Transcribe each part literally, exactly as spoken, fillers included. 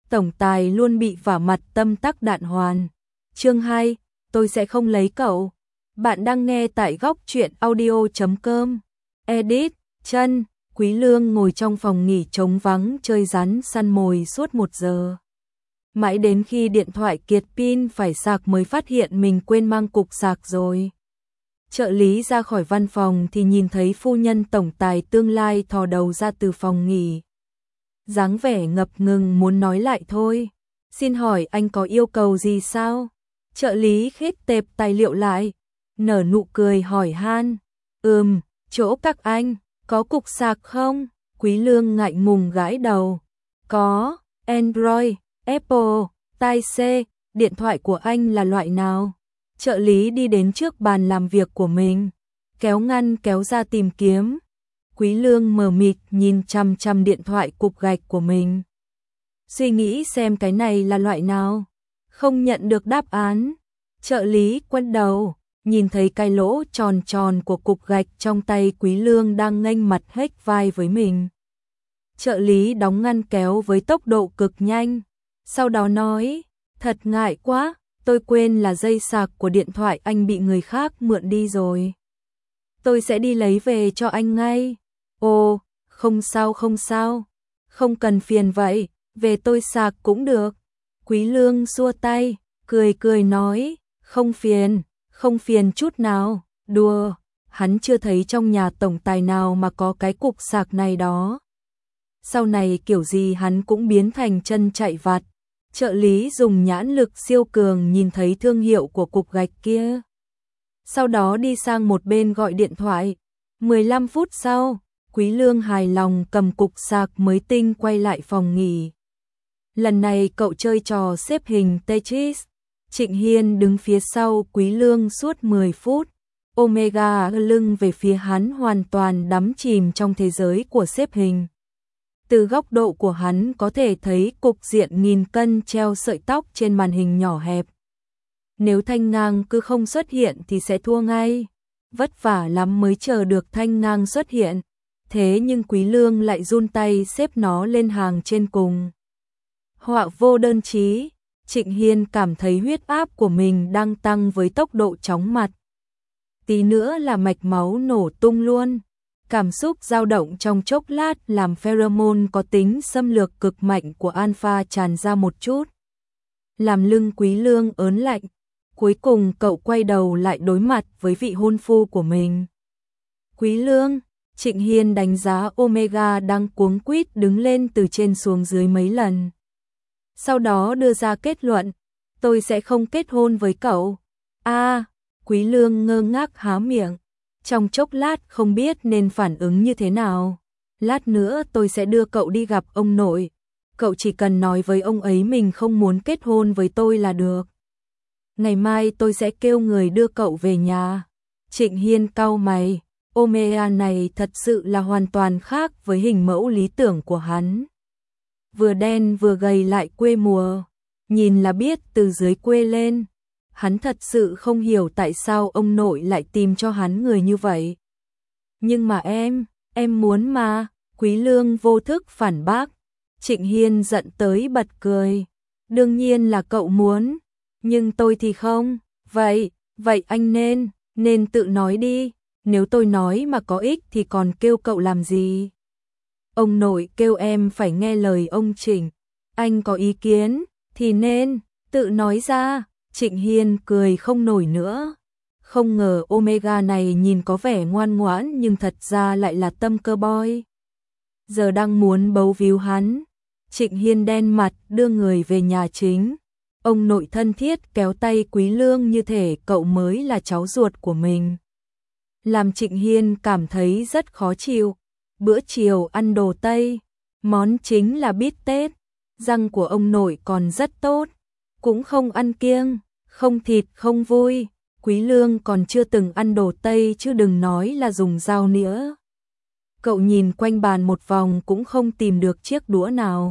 tổng tài luôn bị vả mặt tâm tắc đạn hoàn. Chương hai, tôi sẽ không lấy cậu. Bạn đang nghe tại góc truyện audio chấm com. Edit, chân, Quý Lương ngồi trong phòng nghỉ trống vắng chơi rắn săn mồi suốt một giờ. Mãi đến khi điện thoại kiệt pin phải sạc mới phát hiện mình quên mang cục sạc rồi. Trợ lý ra khỏi văn phòng thì nhìn thấy phu nhân tổng tài tương lai thò đầu ra từ phòng nghỉ. Dáng vẻ ngập ngừng muốn nói lại thôi. Xin hỏi anh có yêu cầu gì sao? Trợ lý khép tệp tài liệu lại, nở nụ cười hỏi han. Ừm, chỗ các anh, có cục sạc không? Quý Lương ngại ngùng gãi đầu. Có, Android, Apple, Tai-C, điện thoại của anh là loại nào? Trợ lý đi đến trước bàn làm việc của mình, kéo ngăn kéo ra tìm kiếm. Quý Lương mờ mịt nhìn chằm chằm điện thoại cục gạch của mình. Suy nghĩ xem cái này là loại nào. Không nhận được đáp án. Trợ lý quay đầu, nhìn thấy cái lỗ tròn tròn của cục gạch trong tay Quý Lương đang nghênh mặt hếch vai với mình. Trợ lý đóng ngăn kéo với tốc độ cực nhanh. Sau đó nói, thật ngại quá, tôi quên là dây sạc của điện thoại anh bị người khác mượn đi rồi. Tôi sẽ đi lấy về cho anh ngay. Ồ, không sao không sao, không cần phiền vậy, về tôi sạc cũng được. Quý Lương xua tay, cười cười nói, không phiền, không phiền chút nào, đùa, hắn chưa thấy trong nhà tổng tài nào mà có cái cục sạc này đó. Sau này kiểu gì hắn cũng biến thành chân chạy vặt. Trợ lý dùng nhãn lực siêu cường nhìn thấy thương hiệu của cục gạch kia. Sau đó đi sang một bên gọi điện thoại. mười lăm phút sau, Quý Lương hài lòng cầm cục sạc mới tinh quay lại phòng nghỉ. Lần này cậu chơi trò xếp hình Tetris. Trịnh Hiên đứng phía sau Quý Lương suốt mười phút. Omega lưng về phía hắn hoàn toàn đắm chìm trong thế giới của xếp hình. Từ góc độ của hắn có thể thấy cục diện nghìn cân treo sợi tóc trên màn hình nhỏ hẹp. Nếu thanh ngang cứ không xuất hiện thì sẽ thua ngay. Vất vả lắm mới chờ được thanh ngang xuất hiện. Thế nhưng Quý Lương lại run tay xếp nó lên hàng trên cùng. Họa vô đơn chí, Trịnh Hiên cảm thấy huyết áp của mình đang tăng với tốc độ chóng mặt. Tí nữa là mạch máu nổ tung luôn. Cảm xúc dao động trong chốc lát làm pheromone có tính xâm lược cực mạnh của alpha tràn ra một chút. Làm lưng Quý Lương ớn lạnh. Cuối cùng cậu quay đầu lại đối mặt với vị hôn phu của mình. Quý Lương, Trịnh Hiên đánh giá Omega đang cuống quýt đứng lên từ trên xuống dưới mấy lần. Sau đó đưa ra kết luận, tôi sẽ không kết hôn với cậu. A, à, Quý Lương ngơ ngác há miệng. Trong chốc lát không biết nên phản ứng như thế nào. Lát nữa tôi sẽ đưa cậu đi gặp ông nội. Cậu chỉ cần nói với ông ấy mình không muốn kết hôn với tôi là được. Ngày mai tôi sẽ kêu người đưa cậu về nhà. Trịnh Hiên cau mày. Omega này thật sự là hoàn toàn khác với hình mẫu lý tưởng của hắn. Vừa đen vừa gầy lại quê mùa. Nhìn là biết từ dưới quê lên. Hắn thật sự không hiểu tại sao ông nội lại tìm cho hắn người như vậy. Nhưng mà em, em muốn mà, Quý Lương vô thức phản bác. Trịnh Hiên giận tới bật cười. Đương nhiên là cậu muốn, nhưng tôi thì không. Vậy, vậy anh nên, nên tự nói đi. Nếu tôi nói mà có ích thì còn kêu cậu làm gì? Ông nội kêu em phải nghe lời ông Trịnh. Anh có ý kiến, thì nên, tự nói ra. Trịnh Hiên cười không nổi nữa. Không ngờ Omega này nhìn có vẻ ngoan ngoãn nhưng thật ra lại là tâm cơ boy. Giờ đang muốn bấu víu hắn. Trịnh Hiên đen mặt đưa người về nhà chính. Ông nội thân thiết kéo tay Quý Lương như thể cậu mới là cháu ruột của mình. Làm Trịnh Hiên cảm thấy rất khó chịu. Bữa chiều ăn đồ Tây. Món chính là bít tết. Răng của ông nội còn rất tốt. Cũng không ăn kiêng. Không thịt không vui. Quý Lương còn chưa từng ăn đồ Tây chứ đừng nói là dùng dao nĩa. Cậu nhìn quanh bàn một vòng cũng không tìm được chiếc đũa nào.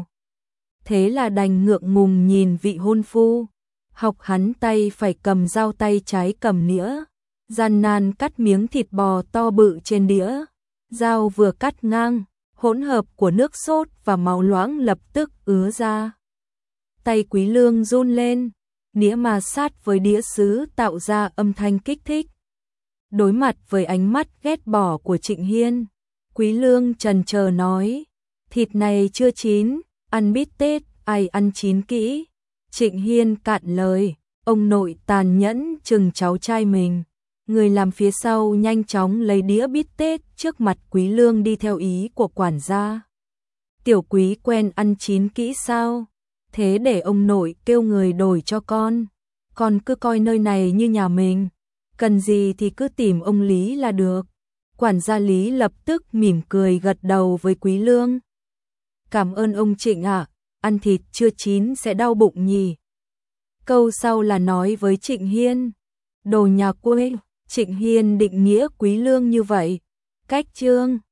Thế là đành ngượng ngùng nhìn vị hôn phu. Học hắn tay phải cầm dao tay trái cầm nĩa. Gian nan cắt miếng thịt bò to bự trên đĩa. Dao vừa cắt ngang, hỗn hợp của nước sốt và máu loãng lập tức ứa ra. tay Quý Lương run lên, nĩa ma sát với đĩa sứ tạo ra âm thanh kích thích. Đối mặt với ánh mắt ghét bỏ của Trịnh Hiên, Quý Lương chần chờ nói, thịt này chưa chín, ăn bít tết, ai ăn chín kỹ. Trịnh Hiên cạn lời, ông nội tàn nhẫn chừng cháu trai mình. Người làm phía sau nhanh chóng lấy đĩa bít tết trước mặt Quý Lương đi theo ý của quản gia. Tiểu Quý quen ăn chín kỹ sao? Thế để ông nội kêu người đổi cho con. Con cứ coi nơi này như nhà mình. Cần gì thì cứ tìm ông Lý là được. Quản gia Lý lập tức mỉm cười gật đầu với Quý Lương. Cảm ơn ông Trịnh ạ, ăn thịt chưa chín sẽ đau bụng nhỉ. Câu sau là nói với Trịnh Hiên. Đồ nhà quê, Trịnh Hiên định nghĩa Quý Lương như vậy. Cách chương